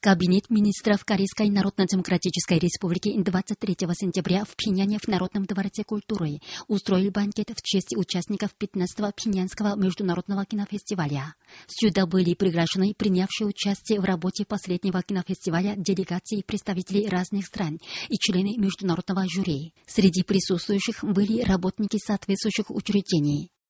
Кабинет министров Корейской Народно-Демократической Республики 23 сентября в Пхеньяне в Народном дворце культуры устроил банкет в честь участников 15-го Пхеньянского международного кинофестиваля. Сюда были приглашены принявшие участие в работе последнего кинофестиваля делегации представителей разных стран и члены международного жюри. Среди присутствующих были работники соответствующих учреждений.